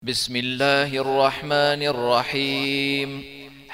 بسم الله الرحمن الرحيم.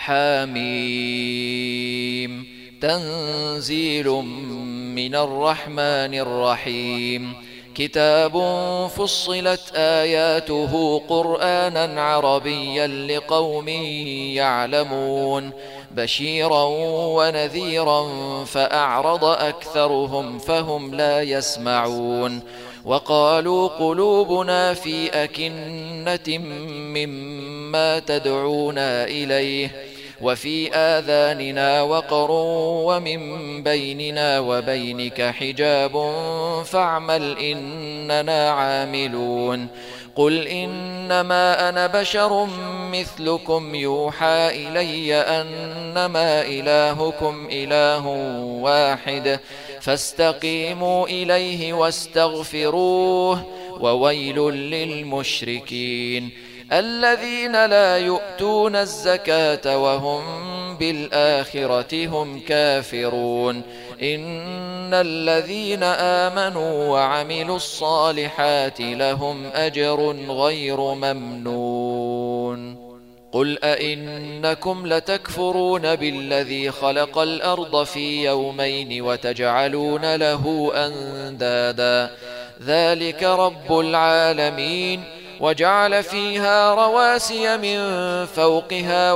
حميم. تنزيل من الرحمن الرحيم. كتاب فصلت آياته قرآنا عربيا لقوم يعلمون بشيرا ونذيرا فأعرض أكثرهم فهم لا يسمعون وقالوا قلوبنا في أكنة مما تدعونا إليه وفي آذاننا وقر ومن بيننا وبينك حجاب فاعمل إننا عاملون قل إنما أنا بشر مثلكم يوحى إلي أنما إلهكم إله واحد فاستقيموا إليه واستغفروه وويل للمشركين الذين لا يؤتون الزكاة وهم بالآخرة هم كافرون إن الذين آمنوا وعملوا الصالحات لهم أجر غير ممنون قل أئنكم لتكفرون بالذي خلق الأرض في يومين وتجعلون له أندادا ذلك رب العالمين وجعل فيها رواسي من فوقها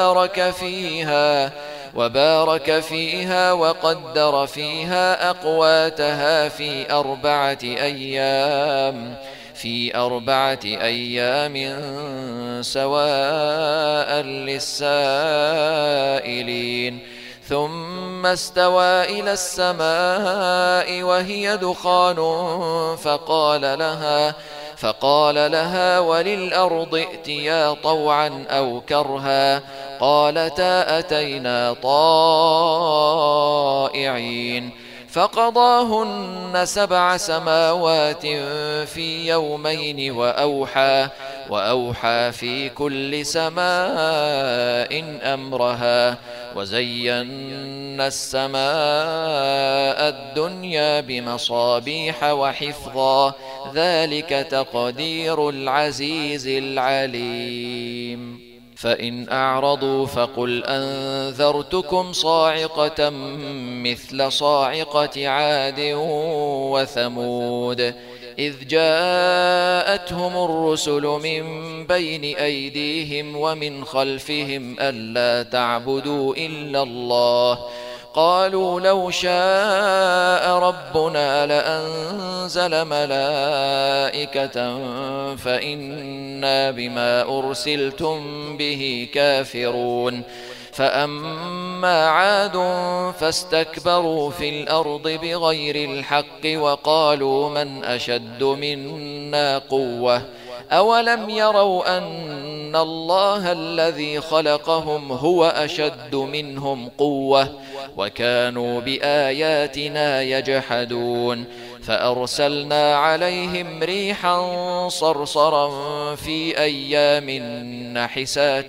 وبارك فيها وقدر فيها أقواتها في أربعة أيام سواء للسائلين ثم استوى إلى السماء وهي دخان فقال لها وللأرض ائتيا طوعا أو كرها قالتا أتينا طائعين فقضاهن 7 سماوات في يومين وأوحى في كل سماء أمرها وزينا السماء الدنيا بمصابيح وحفظا ذلك تقدير العزيز العليم فإن أعرضوا فقل أنذرتكم صاعقة مثل صاعقة عاد وثمود إذ جاءتهم الرسل من بين أيديهم ومن خلفهم ألا تعبدوا إلا الله قالوا لو شاء ربنا لأنزل ملائكة فإنا بما أرسلتم به كافرون فأما عاد فاستكبروا في الأرض بغير الحق وقالوا من أشد منا قوة أولم يروا أن الله الذي خلقهم هو أشد منهم قوة وكانوا بآياتنا يجحدون فأرسلنا عليهم ريحا صرصرا في أيام نحسات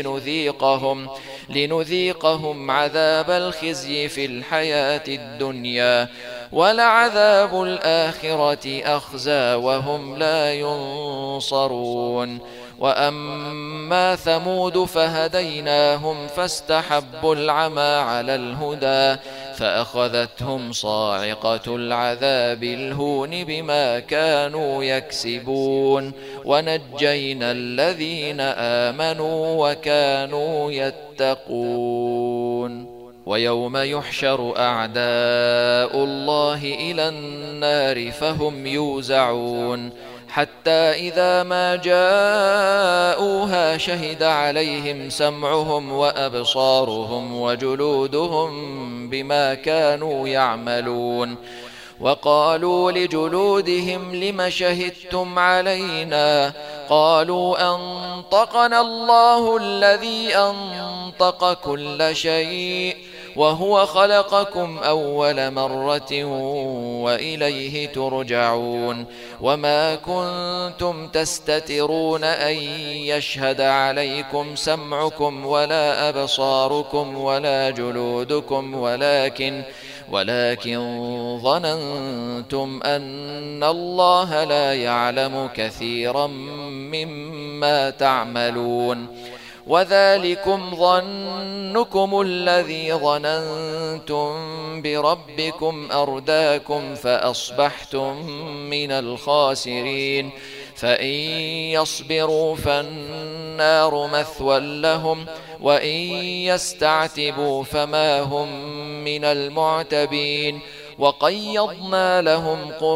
لنذيقهم عذاب الخزي في الحياة الدنيا ولعذاب الآخرة أخزى وهم لا ينصرون وأما ثمود فهديناهم فاستحبوا العمى على الهدى فأخذتهم صاعقة العذاب الهون بما كانوا يكسبون ونجينا الذين آمنوا وكانوا يتقون ويوم يحشر أعداء الله إلى النار فهم يوزعون حتى إذا ما جاءوها شهد عليهم سمعهم وأبصارهم وجلودهم بما كانوا يعملون وقالوا لجلودهم لم شهدتم علينا قالوا أنطقنا الله الذي أنطق كل شيء وهو خلقكم أول مرة وإليه ترجعون وما كنتم تستترون أن يشهد عليكم سمعكم ولا أبصاركم ولا جلودكم ولكن ظننتم أن الله لا يعلم كثيرا مما تعملون وذلكم ظنكم الذي ظننتم بربكم أرداكم فأصبحتم من الخاسرين فإن يصبروا فالنار مثوى لهم وإن يستعتبوا فما هم من المعتبين وقيضنا لهم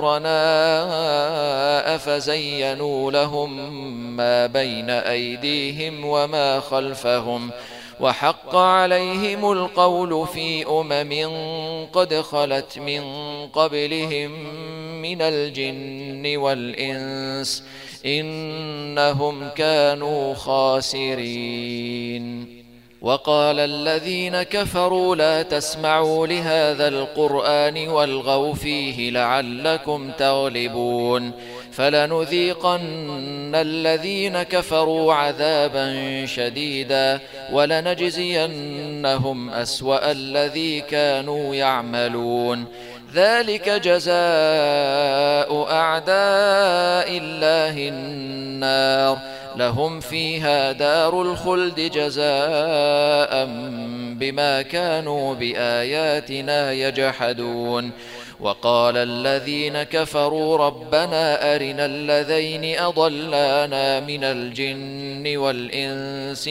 قرناء فزينوا لهم ما بين أيديهم وما خلفهم وحق عليهم القول في قد خلت من قبلهم من الجن والإنس إنهم كانوا خاسرين. وقال الذين كفروا لا تسمعوا لهذا القرآن والغوا فيه لعلكم تغلبون فلنذيقن الذين كفروا عذابا شديدا ولنجزينهم أسوأ الذي كانوا يعملون ذلك جزاء أعداء الله النار لهم فيها دار الخلد جزاء بما كانوا بآياتنا يجحدون وقال الذين كفروا ربنا أرنا الذين أضلانا من الجن والإنس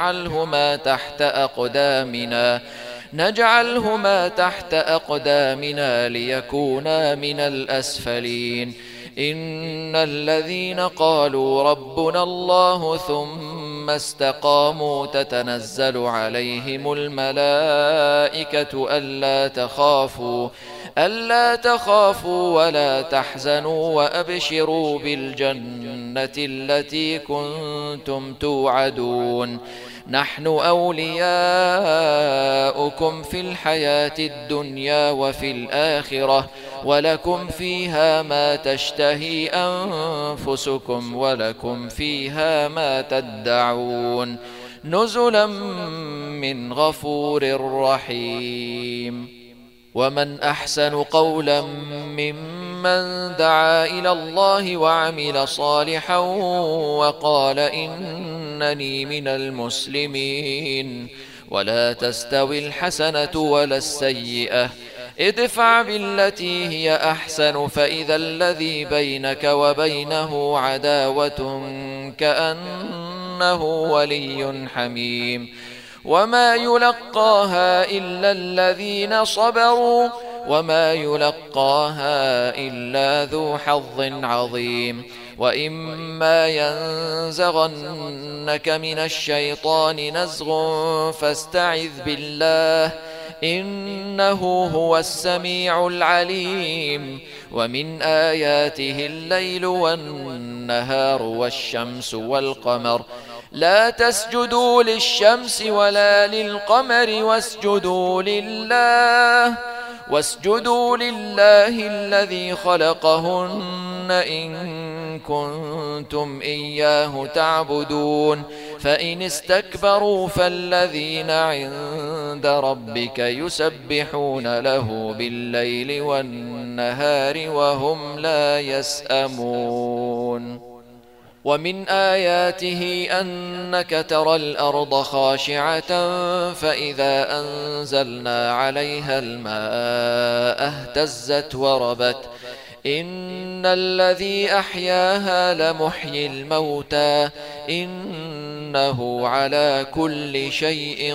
نجعلهما تحت أقدامنا ليكونا من الأسفلين إن الذين قالوا ربنا الله ثم استقاموا تتنزل عليهم الملائكة ألا تخافوا ولا تحزنوا وأبشروا بالجنة التي كنتم توعدون نحن أولياؤكم في الحياة الدنيا وفي الآخرة ولكم فيها ما تشتهي أنفسكم ولكم فيها ما تدعون نزلا من غفور رحيم. ومن أحسن قولا ممن دعا إلى الله وعمل صالحا وقال إنني من المسلمين ولا تستوي الحسنة ولا السيئة ادفع بالتي هي أحسن فإذا الذي بينك وبينه عداوة كأنه ولي حميم وما يلقاها إلا الذين صبروا وما يلقاها إلا ذو حظ عظيم وإما ينزغنك من الشيطان نزغ فاستعذ بالله إنه هو السميع العليم ومن آياته الليل والنهار والشمس والقمر لا تسجدوا للشمس ولا للقمر واسجدوا لله الذي خلقهن إن كنتم إياه تعبدون فإن استكبروا فالذين عند ربك يسبحون له بالليل والنهار وهم لا يسأمون. ومن آياته أنك ترى الأرض خاشعة فإذا أنزلنا عليها الماء اهتزت وربت إن الذي أحياها لمحيي الموتى إنه على كل شيء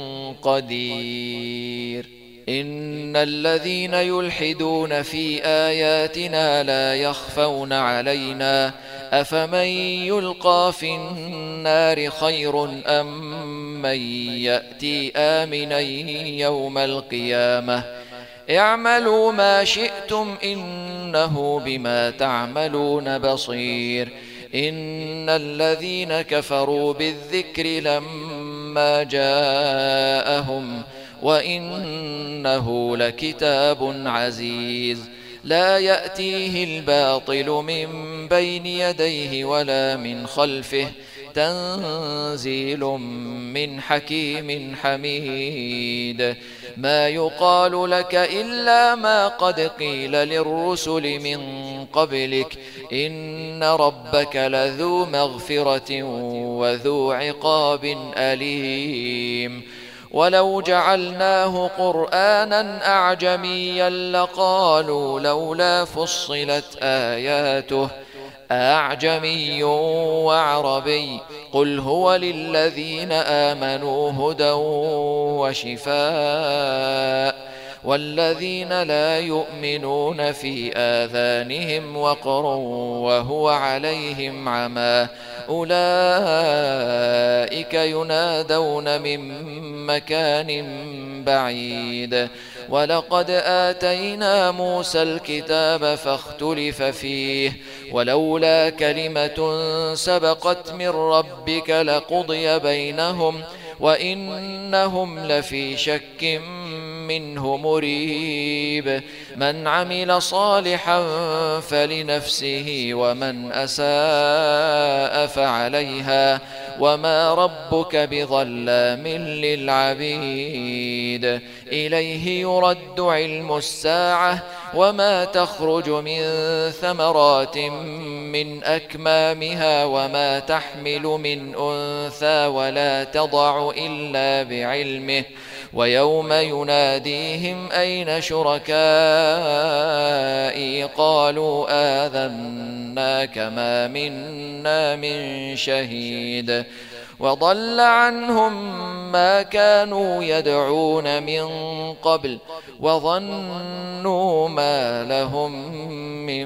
قدير. إن الذين يلحدون في آياتنا لا يخفون علينا أفمن يلقى في النار خير أم من يأتي آمنا يوم القيامة اعملوا ما شئتم إنه بما تعملون بصير. إن الذين كفروا بالذكر لما جاءهم وإنه لكتاب عزيز لا يأتيه الباطل من بين يديه ولا من خلفه تنزيل من حكيم حميد. ما يقال لك إلا ما قد قيل للرسل من قبلك إن ربك لذو مغفرة وذو عقاب أليم ولو جعلناه قرآنا أعجميا لقالوا لولا فصلت آياته أعجمي وعربي قل هو للذين آمنوا هدى وشفاء والذين لا يؤمنون في آذانهم وقر وهو عليهم عمى أولئك ينادون من مكان بعيد ولقد آتينا موسى الكتاب فاختلف فيه ولولا كلمة سبقت من ربك لقضي بينهم وإنهم لفي شك منه مريب من عمل صالحا فلنفسه ومن أساء فعليها وما ربك بظلام للعبيد إليه يرد علم الساعة وما تخرج من ثمرات من أكمامها وما تحمل من أنثى ولا تضع إلا بعلمه ويوم يناديهم أين شركائي قالوا آذناك ما منا من شهيد وضل عنهم ما كانوا يدعون من قبل وظنوا ما لهم من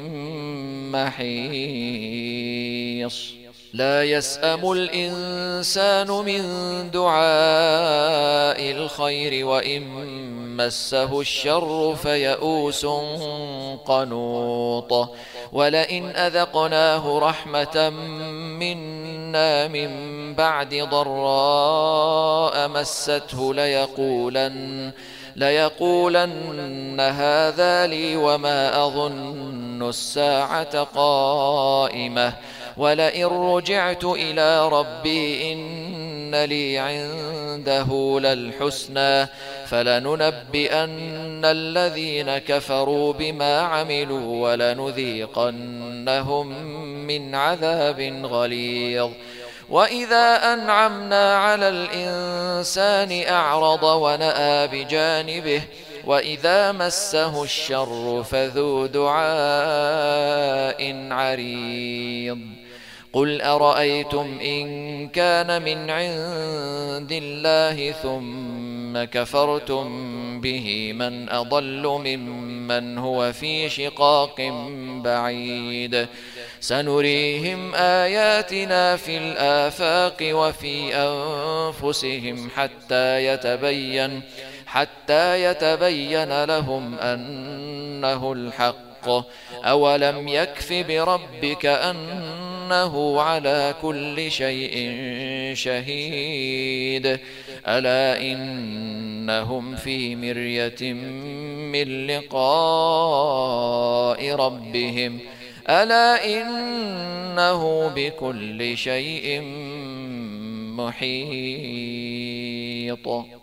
محيص لا يسأم الإنسان من دعاء الخير وإن مسه الشر فيئوس قنوط ولئن أذقناه رحمة منا من بعد ضراء مسته ليقولن هذا لي وما أظن الساعة قائمة ولئن رجعت إلى ربي إن لي عنده للحسنى فلننبئن الذين كفروا بما عملوا ولنذيقنهم من عذاب غليظ وإذا أنعمنا على الإنسان أعرض ونأى بجانبه وإذا مسه الشر فذو دعاء عريض قل أرأيتم إن كان من عند الله ثم كفرتم به من أضل ممن هو في شقاق بعيد سنريهم آياتنا في الآفاق وفي أنفسهم حتى يتبين لهم أنه الحق أولم يكف بربك أنه على كل شيء شهيد ألا إنهم في مرية من لقاء ربهم ألا إنه بكل شيء محيط